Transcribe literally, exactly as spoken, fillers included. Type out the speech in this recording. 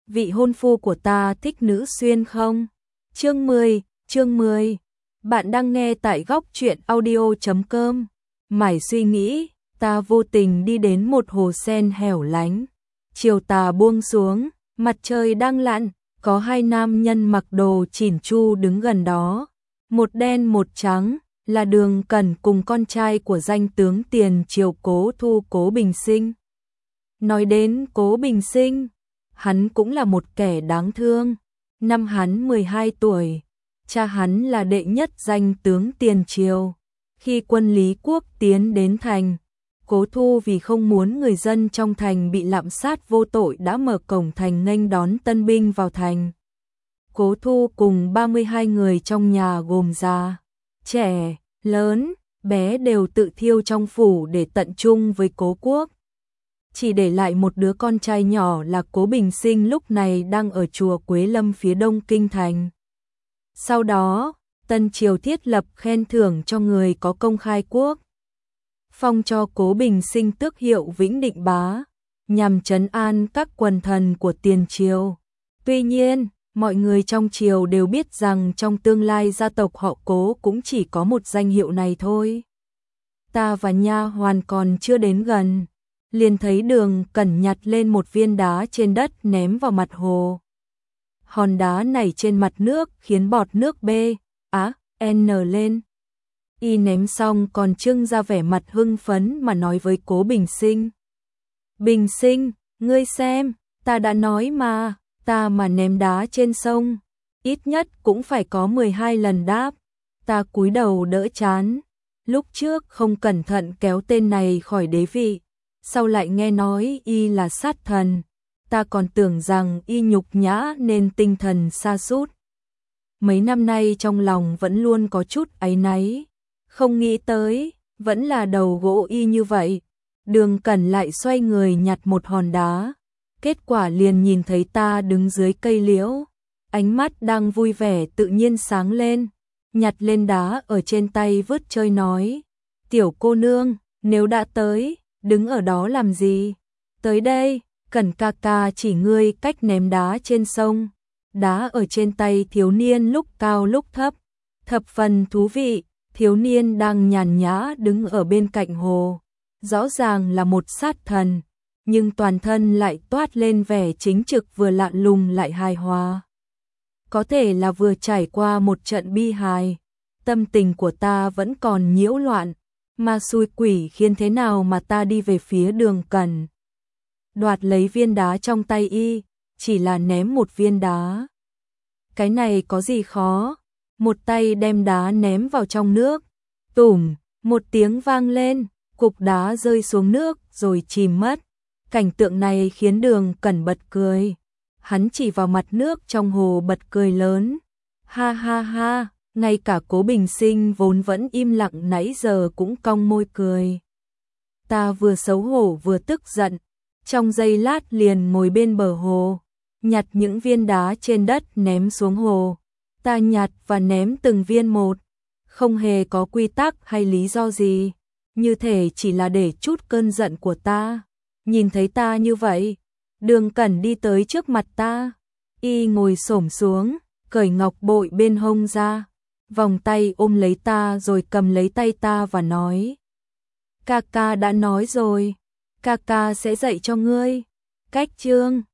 vị hôn phu của ta thích nữ xuyên không? Chương mười, chương mười. Bạn đang nghe tại góc truyện audio chấm com. Mải suy nghĩ, ta vô tình đi đến một hồ sen hẻo lánh. Chiều tà buông xuống, mặt trời đang lặn, có hai nam nhân mặc đồ chỉn chu đứng gần đó. Một đen một trắng, là Đường Cẩn cùng con trai của danh tướng tiền triều Cố Thu Cố Bình Sinh. Nói đến Cố Bình Sinh, hắn cũng là một kẻ đáng thương. Năm hắn mười hai tuổi, cha hắn là đệ nhất danh tướng tiền triều. Khi quân Lý Quốc tiến đến thành, Cố Thu vì không muốn người dân trong thành bị lạm sát vô tội đã mở cổng thành nghênh đón tân binh vào thành. Cố Thu cùng ba mươi hai người trong nhà gồm già, trẻ, lớn, bé đều tự thiêu trong phủ để tận chung với Cố Quốc. Chỉ để lại một đứa con trai nhỏ là Cố Bình Sinh lúc này đang ở chùa Quế Lâm phía đông kinh thành. Sau đó, Tân Triều thiết lập khen thưởng cho người có công khai quốc. Phong cho Cố Bình Sinh tước hiệu Vĩnh Định Bá, nhằm trấn an các quần thần của tiền triều. Tuy nhiên, mọi người trong triều đều biết rằng trong tương lai gia tộc họ Cố cũng chỉ có một danh hiệu này thôi. Ta và nha hoàn còn chưa đến gần, liền thấy Đường Cẩn nhặt lên một viên đá trên đất ném vào mặt hồ. Hòn đá nảy trên mặt nước khiến bọt nước B, á, N lên. Y ném xong còn trưng ra vẻ mặt hưng phấn mà nói với Cố Bình Sinh. Bình Sinh, ngươi xem, ta đã nói mà, ta mà ném đá trên sông, ít nhất cũng phải có mười hai lần đáp. Ta cúi đầu đỡ chán, lúc trước không cẩn thận kéo tên này khỏi đế vị, sau lại nghe nói y là sát thần, ta còn tưởng rằng y nhục nhã nên tinh thần sa sút. Mấy năm nay trong lòng vẫn luôn có chút áy náy, không nghĩ tới, vẫn là đầu gỗ y như vậy. Đường Cẩn lại xoay người nhặt một hòn đá, kết quả liền nhìn thấy ta đứng dưới cây liễu, ánh mắt đang vui vẻ tự nhiên sáng lên, nhặt lên đá ở trên tay vứt chơi nói, tiểu cô nương, nếu đã tới, đứng ở đó làm gì? Tới đây, Cẩn ca ca chỉ ngươi cách ném đá trên sông. Đá ở trên tay thiếu niên lúc cao lúc thấp, thập phần thú vị. Thiếu niên đang nhàn nhã đứng ở bên cạnh hồ, rõ ràng là một sát thần, nhưng toàn thân lại toát lên vẻ chính trực vừa lạ lùng lại hài hòa. Có thể là vừa trải qua một trận bi hài, tâm tình của ta vẫn còn nhiễu loạn, mà xui quỷ khiến thế nào mà ta đi về phía Đường Cẩn. Đoạt lấy viên đá trong tay y, chỉ là ném một viên đá. Cái này có gì khó? Một tay đem đá ném vào trong nước, tủm, một tiếng vang lên, cục đá rơi xuống nước rồi chìm mất. Cảnh tượng này khiến Đường Cẩn bật cười, hắn chỉ vào mặt nước trong hồ bật cười lớn. Ha ha ha, ngay cả Cố Bình Sinh vốn vẫn im lặng nãy giờ cũng cong môi cười. Ta vừa xấu hổ vừa tức giận, trong giây lát liền ngồi bên bờ hồ, nhặt những viên đá trên đất ném xuống hồ. Ta nhặt và ném từng viên một, không hề có quy tắc hay lý do gì, như thể chỉ là để trút cơn giận của ta. Nhìn thấy ta như vậy, Đường Cẩn đi tới trước mặt ta, y ngồi xổm xuống, cởi ngọc bội bên hông ra, vòng tay ôm lấy ta rồi cầm lấy tay ta và nói: ca ca đã nói rồi, ca ca sẽ dạy cho ngươi cách chương.